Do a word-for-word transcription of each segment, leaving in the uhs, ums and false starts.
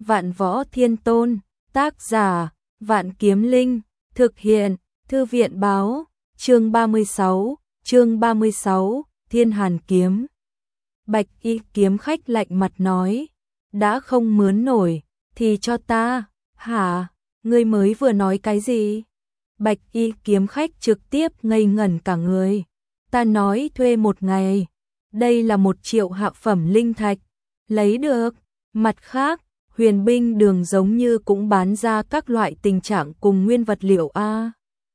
Vạn Võ Thiên Tôn, tác giả, Vạn Kiếm Linh, thực hiện, Thư viện báo, chương ba mươi sáu, chương ba mươi sáu, Thiên Hàn Kiếm. Bạch Y kiếm khách lạnh mặt nói, đã không mướn nổi, thì cho ta, hả, ngươi mới vừa nói cái gì? Bạch Y kiếm khách trực tiếp ngây ngẩn cả người, ta nói thuê một ngày, đây là một triệu hạ phẩm linh thạch, lấy được, mặt khác, Huyền Binh Đường giống như cũng bán ra các loại tình trạng cùng nguyên vật liệu a.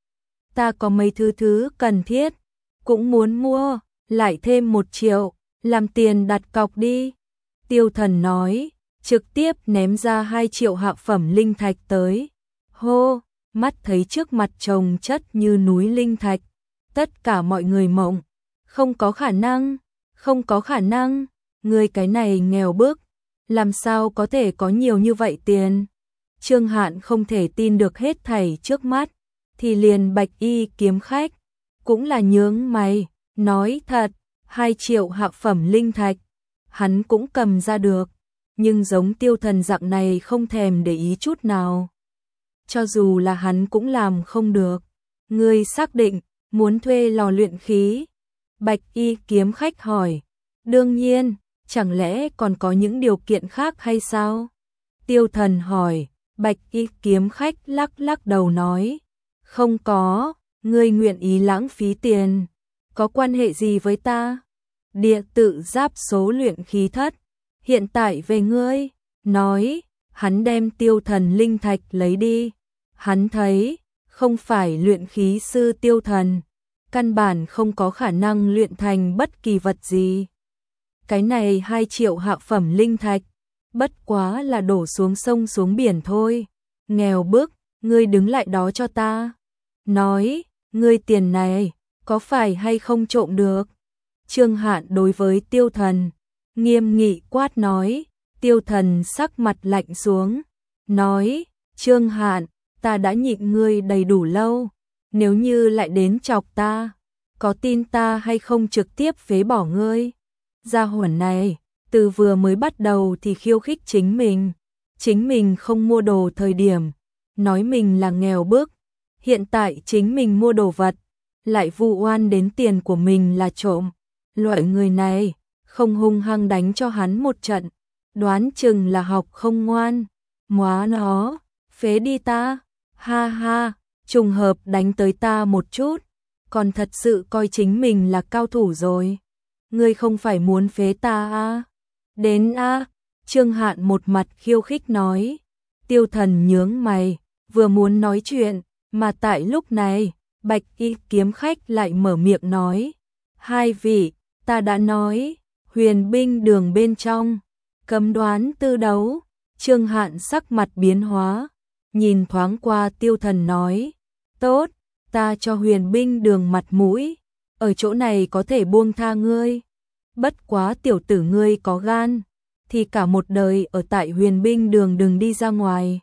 Ta có mấy thứ thứ cần thiết, cũng muốn mua, lại thêm một triệu, làm tiền đặt cọc đi. Tiêu Thần nói, trực tiếp ném ra hai triệu hạ phẩm linh thạch tới. Hô, mắt thấy trước mặt chồng chất như núi linh thạch, tất cả mọi người mộng, không có khả năng, không có khả năng, người cái này nghèo bức, làm sao có thể có nhiều như vậy tiền. Trương Hạn không thể tin được hết thảy trước mắt, thì liền Bạch Y kiếm khách, cũng là nhướng mày, nói thật, hai triệu hạ phẩm linh thạch, hắn cũng cầm ra được, nhưng giống Tiêu Thần dạng này không thèm để ý chút nào. Cho dù là hắn cũng làm không được. Ngươi xác định, muốn thuê lò luyện khí? Bạch Y kiếm khách hỏi. Đương nhiên, chẳng lẽ còn có những điều kiện khác hay sao? Tiêu Thần hỏi. Bạch Y kiếm khách lắc lắc đầu nói. Không có, ngươi nguyện ý lãng phí tiền, có quan hệ gì với ta? Địa tự giáp số luyện khí thất, hiện tại về ngươi, nói, hắn đem Tiêu Thần linh thạch lấy đi. Hắn thấy, không phải luyện khí sư Tiêu Thần, căn bản không có khả năng luyện thành bất kỳ vật gì. Cái này hai triệu hạ phẩm linh thạch, bất quá là đổ xuống sông xuống biển thôi. Nghèo bức, ngươi đứng lại đó cho ta. Nói, ngươi tiền này, có phải hay không trộm được? Trương Hạn đối với Tiêu Thần, nghiêm nghị quát nói. Tiêu Thần sắc mặt lạnh xuống, nói, Trương Hạn, ta đã nhịn ngươi đầy đủ lâu, nếu như lại đến chọc ta, có tin ta hay không trực tiếp phế bỏ ngươi? Gia hỏa này, từ vừa mới bắt đầu thì khiêu khích chính mình, chính mình không mua đồ thời điểm, nói mình là nghèo bức, hiện tại chính mình mua đồ vật, lại vu oan đến tiền của mình là trộm. Loại người này, không hung hăng đánh cho hắn một trận, đoán chừng là học không ngoan. Móa nó, phế đi ta. Ha ha, trùng hợp đánh tới ta một chút, còn thật sự coi chính mình là cao thủ rồi. Ngươi không phải muốn phế ta à? Đến a, à? Trương Hạn một mặt khiêu khích nói. Tiêu Thần nhướng mày, vừa muốn nói chuyện, mà tại lúc này, Bạch Y kiếm khách lại mở miệng nói. Hai vị, ta đã nói, Huyền Binh Đường bên trong, cấm đoán tư đấu. Trương Hạn sắc mặt biến hóa, nhìn thoáng qua Tiêu Thần nói, tốt, ta cho Huyền Binh Đường mặt mũi, ở chỗ này có thể buông tha ngươi. Bất quá tiểu tử ngươi có gan, thì cả một đời ở tại Huyền Binh Đường đừng đi ra ngoài.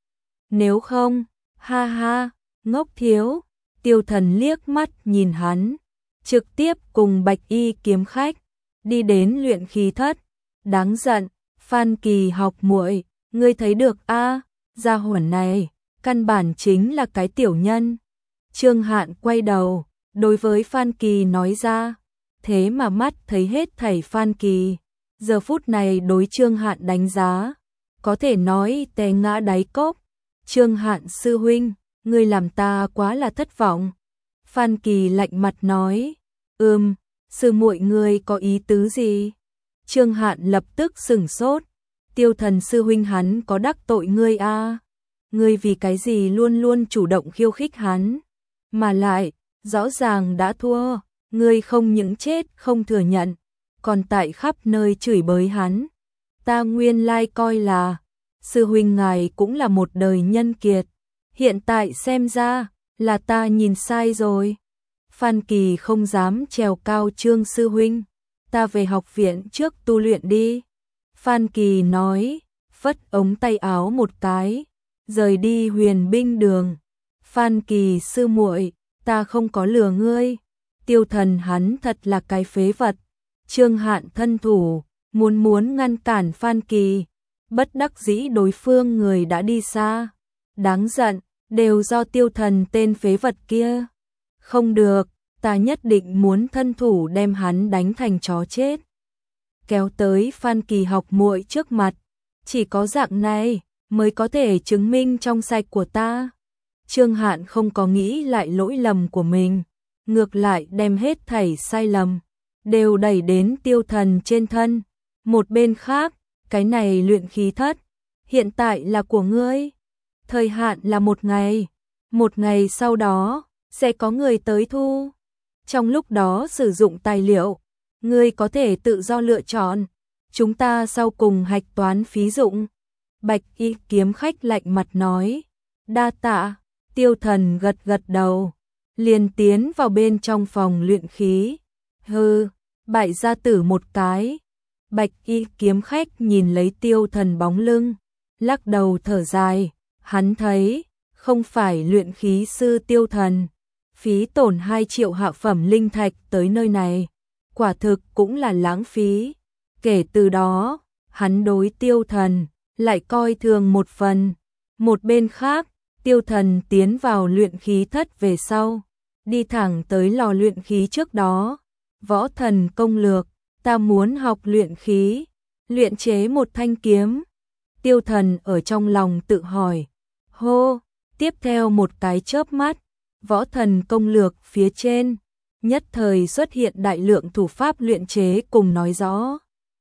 Nếu không, ha ha, ngốc thiếu. Tiêu Thần liếc mắt nhìn hắn, trực tiếp cùng Bạch Y kiếm khách đi đến luyện khí thất. Đáng giận, Phan Kỳ học muội, ngươi thấy được a? À? Gia hỏa này, căn bản chính là cái tiểu nhân. Trương Hạn quay đầu, đối với Phan Kỳ nói ra, thế mà mắt thấy hết thảy Phan Kỳ, giờ phút này đối Trương Hạn đánh giá, có thể nói té ngã đáy cốc. Trương Hạn sư huynh, ngươi làm ta quá là thất vọng. Phan Kỳ lạnh mặt nói, ừm, sư muội ngươi có ý tứ gì? Trương Hạn lập tức sửng sốt. Tiêu Thần sư huynh hắn có đắc tội ngươi a? À? Ngươi vì cái gì luôn luôn chủ động khiêu khích hắn? Mà lại, rõ ràng đã thua, ngươi không những chết không thừa nhận, còn tại khắp nơi chửi bới hắn. Ta nguyên lai coi là, sư huynh ngài cũng là một đời nhân kiệt, hiện tại xem ra, là ta nhìn sai rồi. Phan Kỳ không dám trèo cao Trương sư huynh, ta về học viện trước tu luyện đi. Phan Kỳ nói, phất ống tay áo một cái, rời đi Huyền Binh Đường. Phan Kỳ sư muội, ta không có lừa ngươi. Tiêu Thần hắn thật là cái phế vật. Trương Hạn thân thủ, muốn muốn ngăn cản Phan Kỳ, bất đắc dĩ đối phương người đã đi xa. Đáng giận, đều do Tiêu Thần tên phế vật kia. Không được, ta nhất định muốn thân thủ đem hắn đánh thành chó chết. Kéo tới Phan Kỳ học muội trước mặt, chỉ có dạng này mới có thể chứng minh trong sạch của ta. Trương Hạn không có nghĩ lại lỗi lầm của mình, ngược lại đem hết thảy sai lầm đều đẩy đến Tiêu Thần trên thân. Một bên khác, cái này luyện khí thất hiện tại là của ngươi. Thời hạn là một ngày, một ngày sau đó sẽ có người tới thu. Trong lúc đó sử dụng tài liệu, ngươi có thể tự do lựa chọn, chúng ta sau cùng hạch toán phí dụng. Bạch Y kiếm khách lạnh mặt nói. Đa tạ. Tiêu Thần gật gật đầu, liền tiến vào bên trong phòng luyện khí. Hừ, bại gia tử một cái. Bạch Y kiếm khách nhìn lấy Tiêu Thần bóng lưng, lắc đầu thở dài. Hắn thấy, không phải luyện khí sư Tiêu Thần, phí tổn hai triệu hạ phẩm linh thạch tới nơi này, quả thực cũng là lãng phí. Kể từ đó, hắn đối Tiêu Thần lại coi thường một phần. Một bên khác, Tiêu Thần tiến vào luyện khí thất về sau, đi thẳng tới lò luyện khí trước đó. Võ thần công lược, ta muốn học luyện khí, luyện chế một thanh kiếm. Tiêu Thần ở trong lòng tự hỏi. Hô, tiếp theo một cái chớp mắt, võ thần công lược phía trên nhất thời xuất hiện đại lượng thủ pháp luyện chế cùng nói rõ.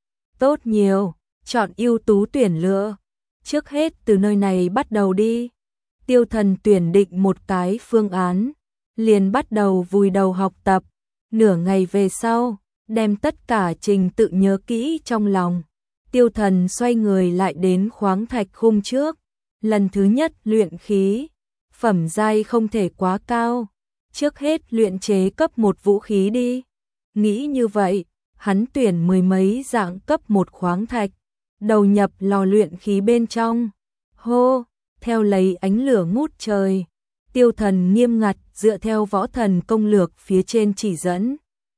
Tốt nhiều, chọn ưu tú tuyển lựa. Trước hết từ nơi này bắt đầu đi. Tiêu Thần tuyển định một cái phương án, liền bắt đầu vùi đầu học tập. Nửa ngày về sau, đem tất cả trình tự nhớ kỹ trong lòng. Tiêu Thần xoay người lại đến khoáng thạch khung trước. Lần thứ nhất luyện khí, phẩm giai không thể quá cao. Trước hết luyện chế cấp một vũ khí đi. Nghĩ như vậy, hắn tuyển mười mấy dạng cấp một khoáng thạch, đầu nhập lò luyện khí bên trong. Hô, theo lấy ánh lửa ngút trời, Tiêu Thần nghiêm ngặt dựa theo võ thần công lược phía trên chỉ dẫn.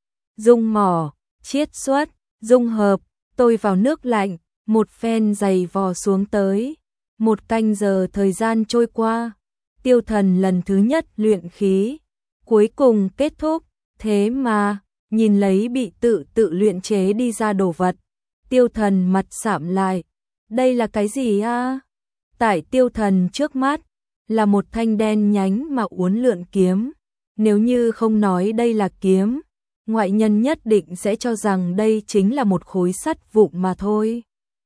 Dung mỏ, chiết xuất, dung hợp, tôi vào nước lạnh, một phen dày vò xuống tới. Một canh giờ thời gian trôi qua, Tiêu Thần lần thứ nhất luyện khí, cuối cùng kết thúc. Thế mà, nhìn lấy bị tự tự luyện chế đi ra đồ vật, Tiêu Thần mặt sạm lại. Đây là cái gì a? Tại Tiêu Thần trước mắt là một thanh đen nhánh mà uốn lượn kiếm. Nếu như không nói đây là kiếm, ngoại nhân nhất định sẽ cho rằng đây chính là một khối sắt vụn mà thôi.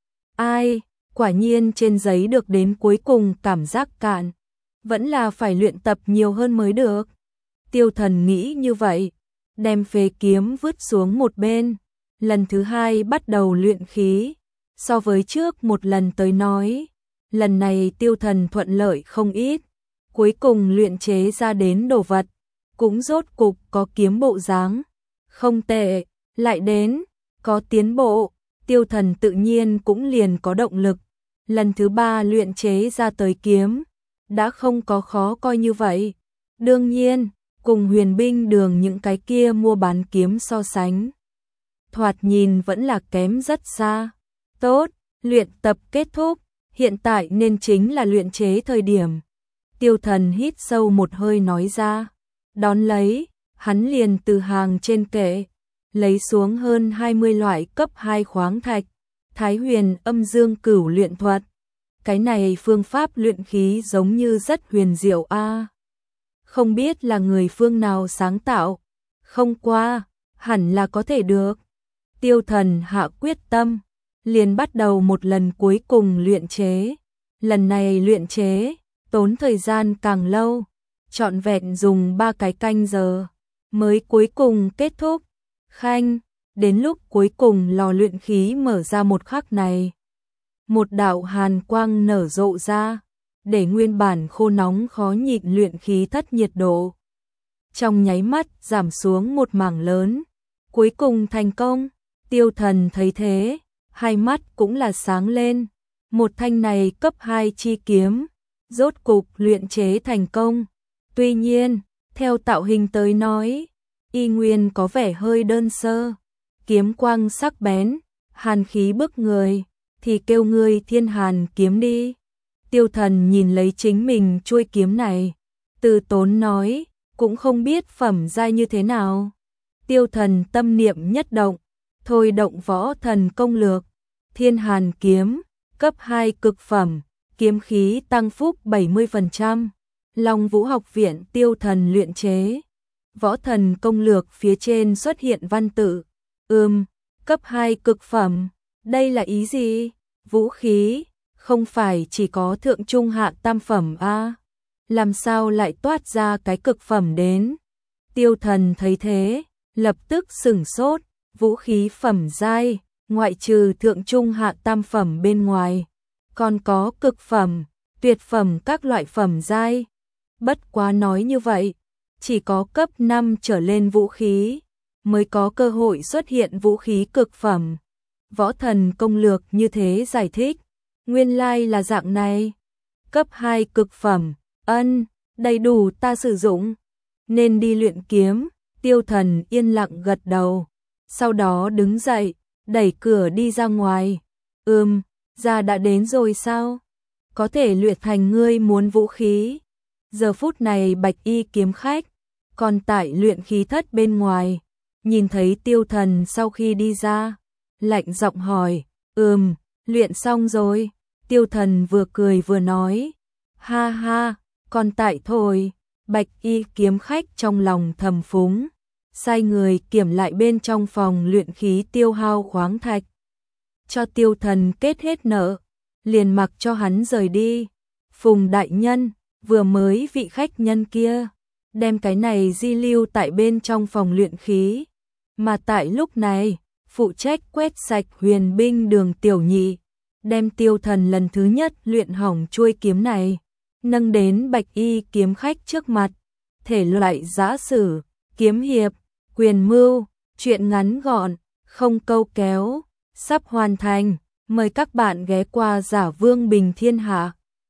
Ai, quả nhiên trên giấy được đến cuối cùng cảm giác cạn, vẫn là phải luyện tập nhiều hơn mới được. Tiêu Thần nghĩ như vậy, đem phế kiếm vứt xuống một bên, lần thứ hai bắt đầu luyện khí. So với trước một lần tới nói, lần này Tiêu Thần thuận lợi không ít, cuối cùng luyện chế ra đến đồ vật, cũng rốt cục có kiếm bộ dáng. Không tệ, lại đến, có tiến bộ, Tiêu Thần tự nhiên cũng liền có động lực. Lần thứ ba luyện chế ra tới kiếm, đã không có khó coi như vậy. Đương nhiên, cùng Huyền Binh Đường những cái kia mua bán kiếm so sánh, thoạt nhìn vẫn là kém rất xa. Tốt, luyện tập kết thúc, hiện tại nên chính là luyện chế thời điểm. Tiêu Thần hít sâu một hơi nói ra. Đón lấy, hắn liền từ hàng trên kệ lấy xuống hơn hai mươi loại cấp hai khoáng thạch, Thái Huyền Âm Dương Cửu luyện thuật. Cái này phương pháp luyện khí giống như rất huyền diệu a. Không biết là người phương nào sáng tạo, không qua, hẳn là có thể được. Tiêu Thần hạ quyết tâm, liền bắt đầu một lần cuối cùng luyện chế. Lần này luyện chế, tốn thời gian càng lâu, trọn vẹn dùng ba cái canh giờ, mới cuối cùng kết thúc. Khanh, đến lúc cuối cùng lò luyện khí mở ra một khắc này, một đạo hàn quang nở rộ ra, để nguyên bản khô nóng khó nhịn luyện khí thất nhiệt độ trong nháy mắt giảm xuống một mảng lớn. Cuối cùng thành công. Tiêu Thần thấy thế, hai mắt cũng là sáng lên. Một thanh này cấp hai chi kiếm, rốt cục luyện chế thành công. Tuy nhiên, theo tạo hình tới nói, y nguyên có vẻ hơi đơn sơ. Kiếm quang sắc bén, hàn khí bức người, thì kêu ngươi Thiên Hàn kiếm đi. Tiêu Thần nhìn lấy chính mình chuôi kiếm này, từ tốn nói, cũng không biết phẩm giai như thế nào. Tiêu Thần tâm niệm nhất động, thôi động võ thần công lược, Thiên Hàn kiếm, cấp hai cực phẩm, kiếm khí tăng phúc bảy mươi phần trăm. Long Vũ học viện Tiêu Thần luyện chế. Võ thần công lược phía trên xuất hiện văn tự. Ừm, cấp hai cực phẩm, đây là ý gì? Vũ khí, không phải chỉ có thượng trung hạ tam phẩm a? Làm sao lại toát ra cái cực phẩm đến? Tiêu Thần thấy thế, lập tức sửng sốt, vũ khí phẩm giai, ngoại trừ thượng trung hạ tam phẩm bên ngoài, còn có cực phẩm, tuyệt phẩm các loại phẩm giai. Bất quá nói như vậy, chỉ có cấp năm trở lên vũ khí mới có cơ hội xuất hiện vũ khí cực phẩm. Võ thần công lược như thế giải thích, nguyên lai là dạng này. Cấp hai cực phẩm, ân, đầy đủ ta sử dụng, nên đi luyện kiếm. Tiêu Thần yên lặng gật đầu, sau đó đứng dậy, đẩy cửa đi ra ngoài. Ừm, ra đã đến rồi sao? Có thể luyện thành ngươi muốn vũ khí. Giờ phút này Bạch Y kiếm khách còn tại luyện khí thất bên ngoài, nhìn thấy Tiêu Thần sau khi đi ra, lạnh giọng hỏi, ừm, luyện xong rồi. Tiêu Thần vừa cười vừa nói, ha ha, còn tại thôi. Bạch Y kiếm khách trong lòng thầm phúng, sai người kiểm lại bên trong phòng luyện khí tiêu hao khoáng thạch, cho Tiêu Thần kết hết nợ, liền mặc cho hắn rời đi. Phùng đại nhân, vừa mới vị khách nhân kia đem cái này di lưu tại bên trong phòng luyện khí, mà tại lúc này, phụ trách quét sạch huyền binh Đường Tiểu Nhị, đem Tiêu Thần lần thứ nhất luyện hỏng chuôi kiếm này, nâng đến Bạch Y kiếm khách trước mặt. Thể loại giã sử, kiếm hiệp, quyền mưu, truyện ngắn gọn, không câu kéo, sắp hoàn thành, mời các bạn ghé qua Giả Vương Bình Thiên Hạ.